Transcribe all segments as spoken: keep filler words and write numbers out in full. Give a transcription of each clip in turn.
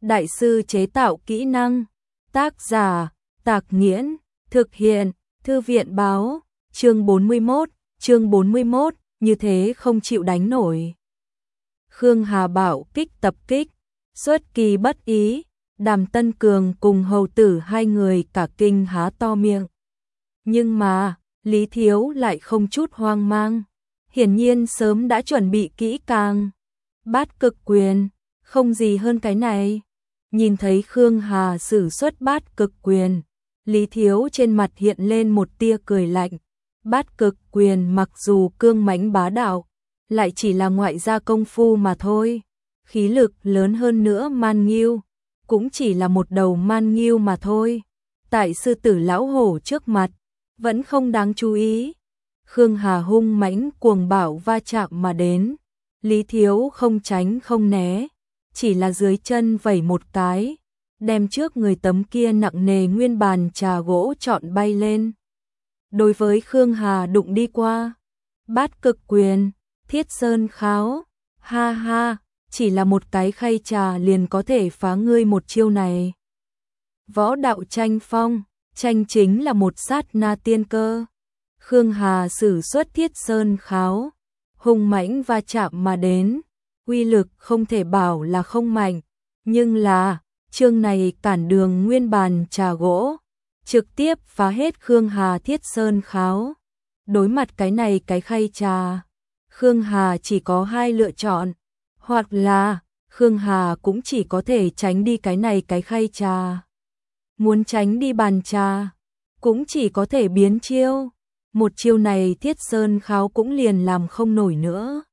Đại sư chế tạo kỹ năng. Tác giả, Tạc Nghiễn, thực hiện, Thư viện báo, chương bốn mươi mốt, chương bốn mươi mốt, như thế không chịu đánh nổi. Khương Hà bảo kích tập kích, xuất kỳ bất ý, Đàm Tân Cường cùng hầu tử hai người cả kinh há to miệng. Nhưng mà, Lý Thiếu lại không chút hoang mang, hiển nhiên sớm đã chuẩn bị kỹ càng. Bát cực quyền, không gì hơn cái này. Nhìn thấy Khương Hà sử xuất bát cực quyền, Lý Thiếu trên mặt hiện lên một tia cười lạnh. Bát cực quyền mặc dù cương mãnh bá đạo, lại chỉ là ngoại gia công phu mà thôi. Khí lực lớn hơn nữa man nghiêu, cũng chỉ là một đầu man nghiêu mà thôi. Tại sư tử lão hổ trước mặt, vẫn không đáng chú ý. Khương Hà hung mãnh cuồng bạo va chạm mà đến. Lý Thiếu không tránh không né, chỉ là dưới chân vẩy một cái, đem trước người tấm kia nặng nề nguyên bàn trà gỗ trọn bay lên. Đối với Khương Hà đụng đi qua. Bát cực quyền, thiết sơn kháo, ha ha, chỉ là một cái khay trà liền có thể phá ngươi một chiêu này. Võ đạo tranh phong, tranh chính là một sát na tiên cơ. Khương Hà sử xuất thiết sơn kháo, hung mãnh va chạm mà đến, uy lực không thể bảo là không mạnh, nhưng là, chương này cản đường nguyên bàn trà gỗ, trực tiếp phá hết Khương Hà thiết sơn kháo. Đối mặt cái này cái khay trà, Khương Hà chỉ có hai lựa chọn, hoặc là Khương Hà cũng chỉ có thể tránh đi cái này cái khay trà. Muốn tránh đi bàn trà, cũng chỉ có thể biến chiêu. Một chiêu này thiết sơn kháo cũng liền làm không nổi nữa.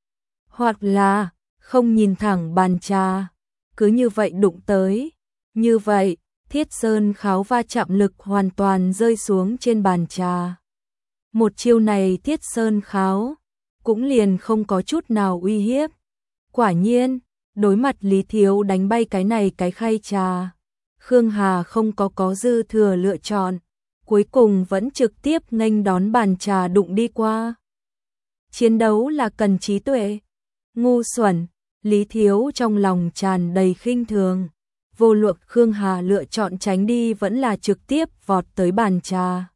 Hoặc là không nhìn thẳng bàn trà, cứ như vậy đụng tới. Như vậy, thiết sơn kháo va chạm lực hoàn toàn rơi xuống trên bàn trà. Một chiêu này thiết sơn kháo cũng liền không có chút nào uy hiếp. Quả nhiên, đối mặt Lý Thiếu đánh bay cái này cái khay trà, Khương Hà không có có dư thừa lựa chọn, cuối cùng vẫn trực tiếp nghênh đón bàn trà đụng đi qua. Chiến đấu là cần trí tuệ. Ngu xuẩn, Lý Thiếu trong lòng tràn đầy khinh thường. Vô luận Khương Hà lựa chọn tránh đi vẫn là trực tiếp vọt tới bàn trà,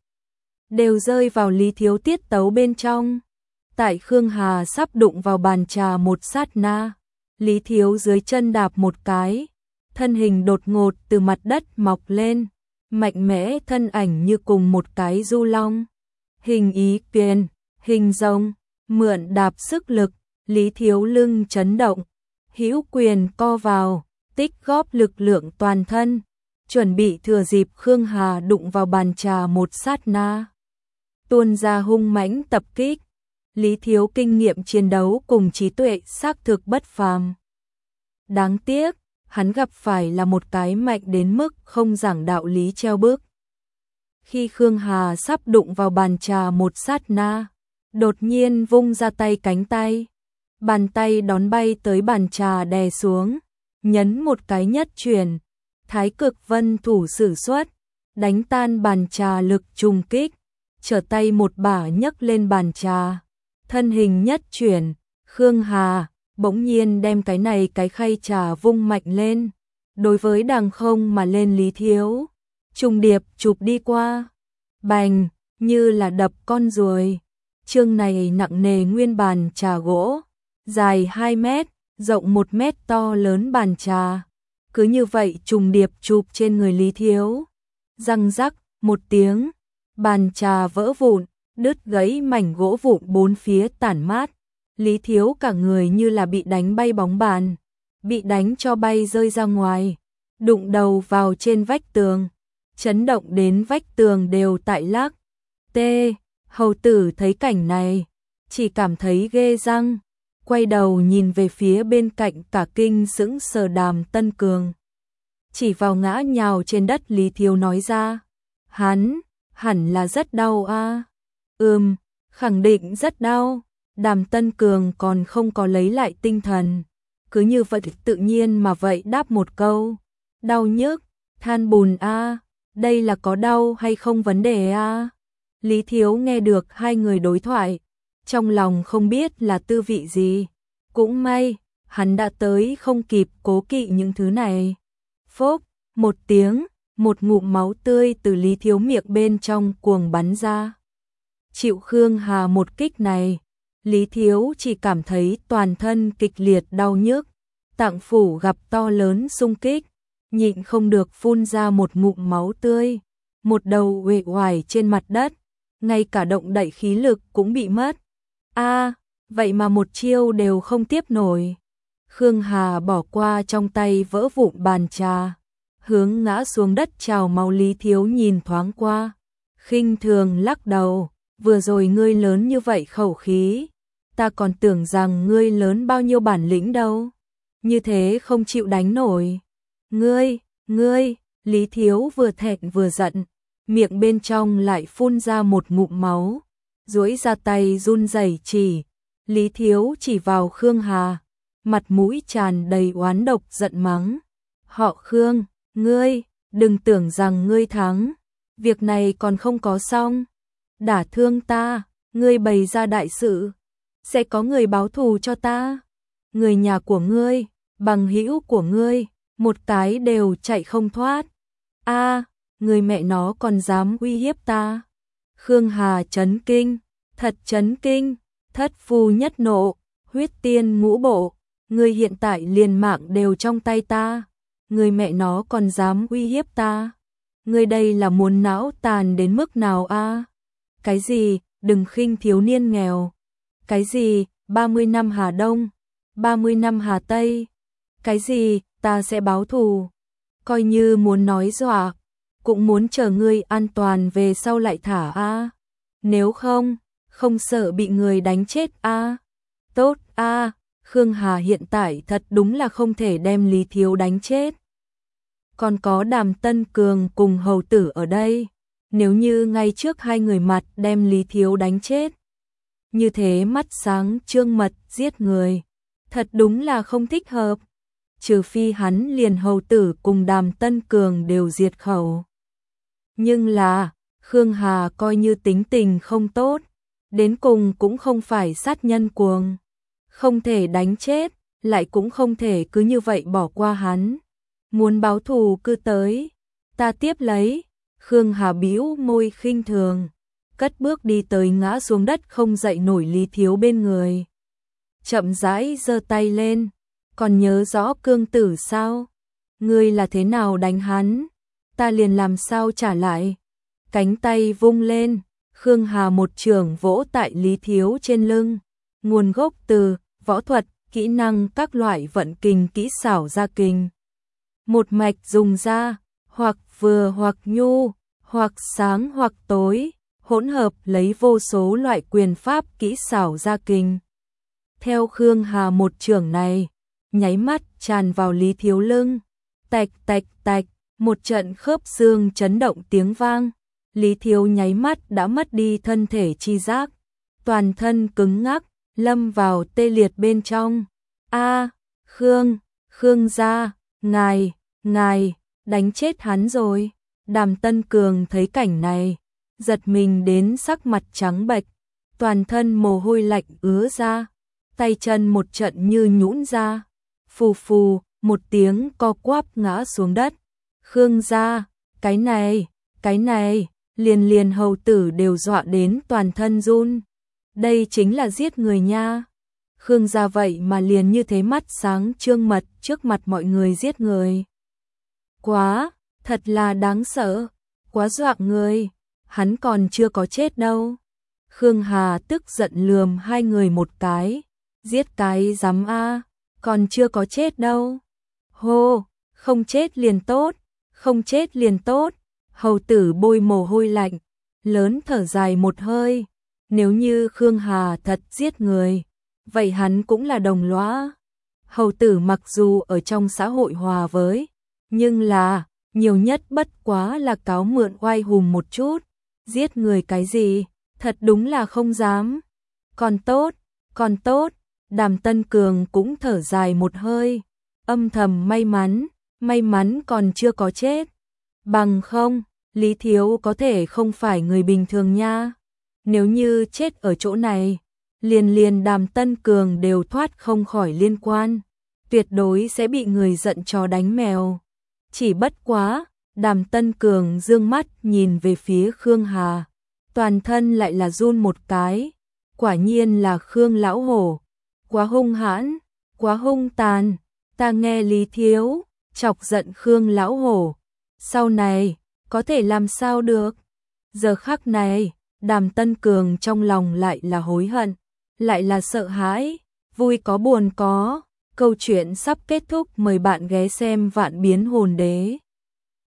đều rơi vào Lý Thiếu tiết tấu bên trong. Tại Khương Hà sắp đụng vào bàn trà một sát na, Lý Thiếu dưới chân đạp một cái, thân hình đột ngột từ mặt đất mọc lên, mạnh mẽ thân ảnh như cùng một cái du long. Hình ý quyền, hình rồng, mượn đạp sức lực, Lý Thiếu lưng chấn động, hữu quyền co vào, tích góp lực lượng toàn thân, chuẩn bị thừa dịp Khương Hà đụng vào bàn trà một sát na, tuôn ra hung mãnh tập kích. Lý Thiếu kinh nghiệm chiến đấu cùng trí tuệ xác thực bất phàm. Đáng tiếc, hắn gặp phải là một cái mạnh đến mức không giảng đạo lý treo bước. Khi Khương Hà sắp đụng vào bàn trà một sát na, đột nhiên vung ra tay cánh tay, bàn tay đón bay tới bàn trà đè xuống, nhấn một cái nhất chuyển, Thái Cực Vân thủ sử xuất, đánh tan bàn trà lực trùng kích, trở tay một bả nhấc lên bàn trà, thân hình nhất chuyển, Khương Hà bỗng nhiên đem cái này cái khay trà vung mạnh lên, đối với đằng không mà lên Lý Thiếu, trùng điệp chụp đi qua, bành, như là đập con ruồi. Chương này nặng nề nguyên bàn trà gỗ, dài hai mét, rộng một mét to lớn bàn trà, cứ như vậy trùng điệp chụp trên người Lý Thiếu. Răng rắc một tiếng, bàn trà vỡ vụn, đứt gãy mảnh gỗ vụn bốn phía tản mát. Lý Thiếu cả người như là bị đánh bay bóng bàn, bị đánh cho bay rơi ra ngoài, đụng đầu vào trên vách tường, chấn động đến vách tường đều tại lắc. T. Hầu tử thấy cảnh này, chỉ cảm thấy ghê răng, quay đầu nhìn về phía bên cạnh cả kinh sững sờ Đàm Tân Cường. Chỉ vào ngã nhào trên đất Lý Thiếu nói ra, hắn, hẳn là rất đau a. À? Ừm, khẳng định rất đau. Đàm Tân Cường còn không có lấy lại tinh thần, cứ như vậy tự nhiên mà vậy đáp một câu, đau nhức, than bùn a, à? Đây là có đau hay không vấn đề a. À? Lý Thiếu nghe được hai người đối thoại, trong lòng không biết là tư vị gì, cũng may, hắn đã tới không kịp cố kỵ những thứ này. Phốc, một tiếng, một ngụm máu tươi từ Lý Thiếu miệng bên trong cuồng bắn ra. Chịu Khương Hà một kích này, Lý Thiếu chỉ cảm thấy toàn thân kịch liệt đau nhức, tạng phủ gặp to lớn xung kích, nhịn không được phun ra một ngụm máu tươi, một đầu uể oải trên mặt đất, ngay cả động đậy khí lực cũng bị mất. A, à, vậy mà một chiêu đều không tiếp nổi. Khương Hà bỏ qua trong tay vỡ vụn bàn trà, hướng ngã xuống đất trào máu Lý Thiếu nhìn thoáng qua, khinh thường lắc đầu, vừa rồi ngươi lớn như vậy khẩu khí, ta còn tưởng rằng ngươi lớn bao nhiêu bản lĩnh đâu, như thế không chịu đánh nổi. Ngươi, ngươi, Lý Thiếu vừa thẹn vừa giận, miệng bên trong lại phun ra một ngụm máu, duỗi ra tay run rẩy chỉ, Lý Thiếu chỉ vào Khương Hà, mặt mũi tràn đầy oán độc giận mắng. Họ Khương, ngươi, đừng tưởng rằng ngươi thắng, việc này còn không có xong. Đả thương ta, ngươi bày ra đại sự, sẽ có người báo thù cho ta. Người nhà của ngươi, bằng hữu của ngươi, một cái đều chạy không thoát. A, à, người mẹ nó còn dám uy hiếp ta. Khương Hà chấn kinh, thật chấn kinh, thất phu nhất nộ, huyết tiên ngũ bộ, ngươi hiện tại liền mạng đều trong tay ta, người mẹ nó còn dám uy hiếp ta. Ngươi đây là muốn não tàn đến mức nào a? À? Cái gì, đừng khinh thiếu niên nghèo. Cái gì, ba mươi năm Hà Đông, ba mươi năm Hà Tây. Cái gì, ta sẽ báo thù. Coi như muốn nói dọa, cũng muốn chờ ngươi an toàn về sau lại thả a. À? Nếu không, không sợ bị người đánh chết a. À? Tốt a, à, Khương Hà hiện tại thật đúng là không thể đem Lý Thiếu đánh chết. Còn có Đàm Tân Cường cùng hầu tử ở đây, nếu như ngay trước hai người mặt đem Lý Thiếu đánh chết, như thế mắt sáng trương mật giết người, thật đúng là không thích hợp. Trừ phi hắn liền hầu tử cùng Đàm Tân Cường đều diệt khẩu. Nhưng là, Khương Hà coi như tính tình không tốt, đến cùng cũng không phải sát nhân cuồng, không thể đánh chết, lại cũng không thể cứ như vậy bỏ qua hắn. Muốn báo thù cứ tới, ta tiếp lấy. Khương Hà bĩu môi khinh thường, cất bước đi tới ngã xuống đất không dậy nổi Lý Thiếu bên người. Chậm rãi giơ tay lên, còn nhớ rõ Cương Tử sao? Ngươi là thế nào đánh hắn, ta liền làm sao trả lại. Cánh tay vung lên, Khương Hà một chưởng vỗ tại Lý Thiếu trên lưng, nguồn gốc từ võ thuật, kỹ năng các loại vận kình kỹ xảo ra kình. Một mạch dùng ra, hoặc vừa hoặc nhu, hoặc sáng hoặc tối, hỗn hợp lấy vô số loại quyền pháp kỹ xảo ra kình. Theo Khương Hà một chưởng này, nháy mắt tràn vào Lý Thiếu lưng, tạch tạch tạch, một trận khớp xương chấn động tiếng vang, Lý Thiếu nháy mắt đã mất đi thân thể chi giác, toàn thân cứng ngắc, lâm vào tê liệt bên trong. A, à, Khương, Khương gia, ngài, ngài, đánh chết hắn rồi. Đàm Tân Cường thấy cảnh này, giật mình đến sắc mặt trắng bệch, toàn thân mồ hôi lạnh ứa ra, tay chân một trận như nhũn ra, phù phù, một tiếng co quắp ngã xuống đất. Khương gia, cái này, cái này, liền liền hầu tử đều dọa đến toàn thân run. Đây chính là giết người nha. Khương gia vậy mà liền như thế mắt sáng trương mật trước mặt mọi người giết người. Quá, thật là đáng sợ, quá dọa người, hắn còn chưa có chết đâu. Khương Hà tức giận lườm hai người một cái, giết cái dám a, còn chưa có chết đâu. Hô, không chết liền tốt, không chết liền tốt. Hầu tử bôi mồ hôi lạnh, lớn thở dài một hơi, nếu như Khương Hà thật giết người, vậy hắn cũng là đồng lõa. Hầu tử mặc dù ở trong xã hội hòa với, nhưng là, nhiều nhất bất quá là cáo mượn oai hùng một chút, giết người cái gì, thật đúng là không dám. Còn tốt, còn tốt, Đàm Tân Cường cũng thở dài một hơi, âm thầm may mắn, may mắn còn chưa có chết. Bằng không, Lý Thiếu có thể không phải người bình thường nha. Nếu như chết ở chỗ này, liền liền Đàm Tân Cường đều thoát không khỏi liên quan, tuyệt đối sẽ bị người giận chó đánh mèo. Chỉ bất quá, Đàm Tân Cường dương mắt nhìn về phía Khương Hà, toàn thân lại là run một cái, quả nhiên là Khương lão hổ, quá hung hãn, quá hung tàn, ta nghe Lý Thiếu chọc giận Khương lão hổ, sau này có thể làm sao được. Giờ khắc này, Đàm Tân Cường trong lòng lại là hối hận, lại là sợ hãi, vui có buồn có. Câu chuyện sắp kết thúc, mời bạn ghé xem Vạn Biến Hồn Đế.